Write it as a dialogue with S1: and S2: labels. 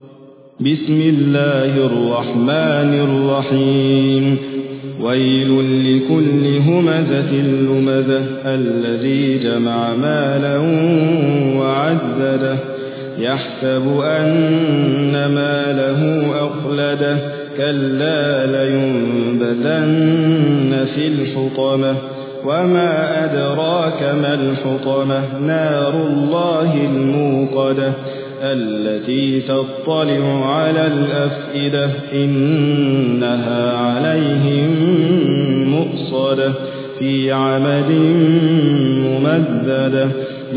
S1: بسم الله الرحمن الرحيم ويل لكل همزة لمزة الذي جمع مالا وعدده يحسب أن ماله أخلده كلا لينبذن في الحطمة وما أدراك ما الحطمة نار الله الموقدة التي تطلع على الأفئدة إنها عليهم مؤصدة في عمد ممددة